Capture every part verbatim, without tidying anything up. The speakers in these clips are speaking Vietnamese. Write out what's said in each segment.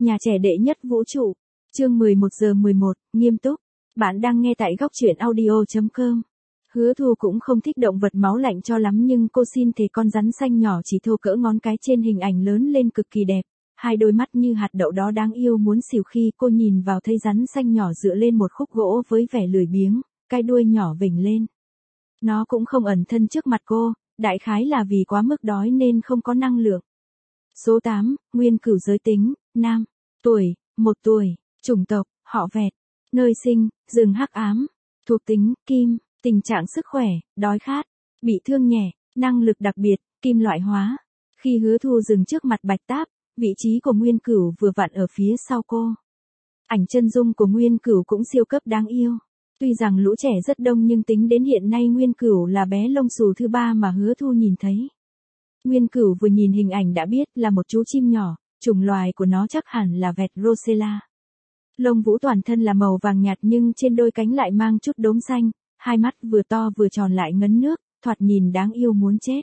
Nhà trẻ đệ nhất vũ trụ. Chương mười một giờ mười một, nghiêm túc. Bạn đang nghe tại góc truyện audio chấm com. Hứa Thu cũng không thích động vật máu lạnh cho lắm nhưng cô xin thề con rắn xanh nhỏ chỉ thô cỡ ngón cái trên hình ảnh lớn lên cực kỳ đẹp. Hai đôi mắt như hạt đậu đó đáng yêu muốn xỉu khi cô nhìn vào thấy rắn xanh nhỏ dựa lên một khúc gỗ với vẻ lười biếng, cái đuôi nhỏ vểnh lên. Nó cũng không ẩn thân trước mặt cô, đại khái là vì quá mức đói nên không có năng lượng. Số tám, Nguyên Cửu giới tính, nam, tuổi, một tuổi, chủng tộc, họ Vẹt, nơi sinh, rừng hắc ám, thuộc tính, kim, tình trạng sức khỏe, đói khát, bị thương nhẹ, năng lực đặc biệt, kim loại hóa. Khi Hứa Thu dừng trước mặt Bạch Táp, vị trí của Nguyên Cửu vừa vặn ở phía sau cô. Ảnh chân dung của Nguyên Cửu cũng siêu cấp đáng yêu. Tuy rằng lũ trẻ rất đông nhưng tính đến hiện nay Nguyên Cửu là bé lông xù thứ ba mà Hứa Thu nhìn thấy. Nguyên Cửu vừa nhìn hình ảnh đã biết là một chú chim nhỏ, chủng loài của nó chắc hẳn là vẹt Rosella. Lông vũ toàn thân là màu vàng nhạt nhưng trên đôi cánh lại mang chút đốm xanh, hai mắt vừa to vừa tròn lại ngấn nước, thoạt nhìn đáng yêu muốn chết.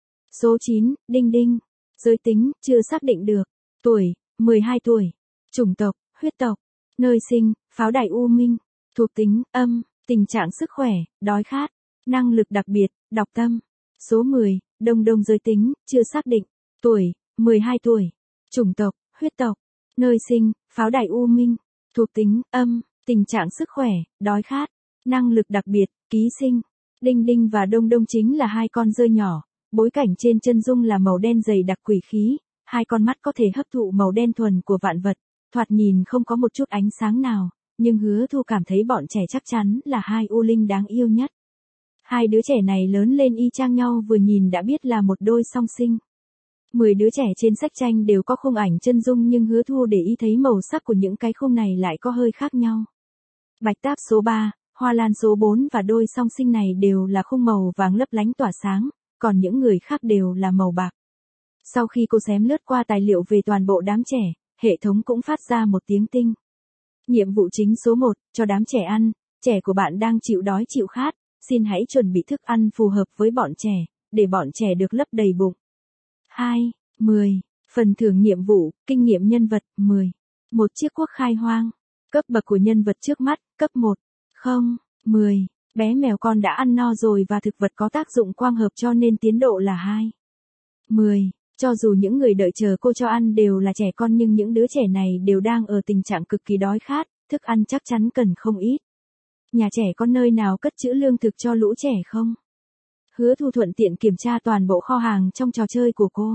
Số chín, Đinh Đinh. Giới tính, chưa xác định được. Tuổi, mười hai tuổi. Chủng tộc, huyết tộc. Nơi sinh, pháo đài U Minh. Thuộc tính, âm. Tình trạng sức khỏe, đói khát. Năng lực đặc biệt, đọc tâm. Số mười, Đông Đông. Giới tính, chưa xác định. Tuổi, mười hai tuổi. Chủng tộc, huyết tộc. Nơi sinh, pháo đài U Minh. Thuộc tính, âm. Tình trạng sức khỏe, đói khát. Năng lực đặc biệt, ký sinh. Đinh Đinh và Đông Đông chính là hai con dơi nhỏ. Bối cảnh trên chân dung là màu đen dày đặc quỷ khí, hai con mắt có thể hấp thụ màu đen thuần của vạn vật, thoạt nhìn không có một chút ánh sáng nào, nhưng Hứa Thu cảm thấy bọn trẻ chắc chắn là hai u linh đáng yêu nhất. Hai đứa trẻ này lớn lên y chang nhau vừa nhìn đã biết là một đôi song sinh. Mười đứa trẻ trên sách tranh đều có khung ảnh chân dung nhưng Hứa Thu để ý thấy màu sắc của những cái khung này lại có hơi khác nhau. Bạch Táp số ba, Hoa Lan số bốn và đôi song sinh này đều là khung màu vàng lấp lánh tỏa sáng. Còn những người khác đều là màu bạc. Sau khi cô xém lướt qua tài liệu về toàn bộ đám trẻ, hệ thống cũng phát ra một tiếng tinh. Nhiệm vụ chính số một, cho đám trẻ ăn, trẻ của bạn đang chịu đói chịu khát, xin hãy chuẩn bị thức ăn phù hợp với bọn trẻ, để bọn trẻ được lấp đầy bụng. hai, mười. Phần thưởng nhiệm vụ, kinh nghiệm nhân vật, mười. Một chiếc cuốc khai hoang. Cấp bậc của nhân vật trước mắt, cấp một. không, mười. Bé mèo con đã ăn no rồi và thực vật có tác dụng quang hợp cho nên tiến độ là hai. mười. Cho dù những người đợi chờ cô cho ăn đều là trẻ con nhưng những đứa trẻ này đều đang ở tình trạng cực kỳ đói khát, thức ăn chắc chắn cần không ít. Nhà trẻ có nơi nào cất trữ lương thực cho lũ trẻ không? Hứa Thu thuận tiện kiểm tra toàn bộ kho hàng trong trò chơi của cô.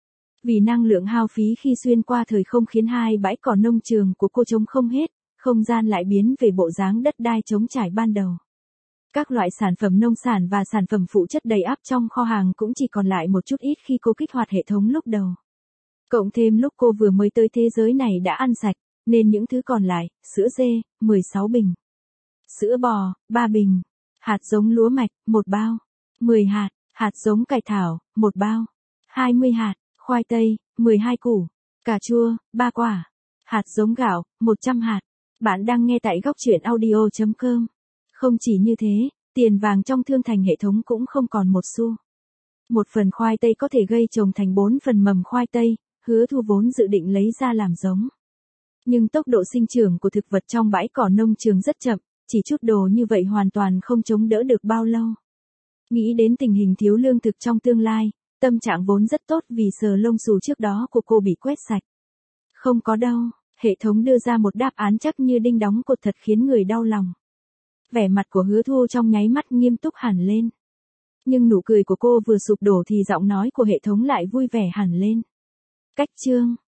Vì năng lượng hao phí khi xuyên qua thời không khiến hai bãi cỏ nông trường của cô trống không hết, không gian lại biến về bộ dáng đất đai trống trải ban đầu. Các loại sản phẩm nông sản và sản phẩm phụ chất đầy ắp trong kho hàng cũng chỉ còn lại một chút ít khi cô kích hoạt hệ thống lúc đầu. Cộng thêm lúc cô vừa mới tới thế giới này đã ăn sạch, nên những thứ còn lại, sữa dê, mười sáu bình. Sữa bò, ba bình. Hạt giống lúa mạch, một bao. mười hạt. Hạt giống cải thảo, một bao. hai mươi hạt. Khoai tây, mười hai củ. Cà chua, ba quả. Hạt giống gạo, một trăm hạt. Bạn đang nghe tại góc truyện audio chấm com. Không chỉ như thế, tiền vàng trong thương thành hệ thống cũng không còn một xu. Một phần khoai tây có thể gây trồng thành bốn phần mầm khoai tây, Hứa Thu vốn dự định lấy ra làm giống. Nhưng tốc độ sinh trưởng của thực vật trong bãi cỏ nông trường rất chậm, chỉ chút đồ như vậy hoàn toàn không chống đỡ được bao lâu. Nghĩ đến tình hình thiếu lương thực trong tương lai, tâm trạng vốn rất tốt vì sờ lông xù trước đó của cô bị quét sạch. Không có đâu, hệ thống đưa ra một đáp án chắc như đinh đóng cột thật khiến người đau lòng. Vẻ mặt của Hứa Thu trong nháy mắt nghiêm túc hẳn lên. Nhưng nụ cười của cô vừa sụp đổ thì giọng nói của hệ thống lại vui vẻ hẳn lên. Cách chương.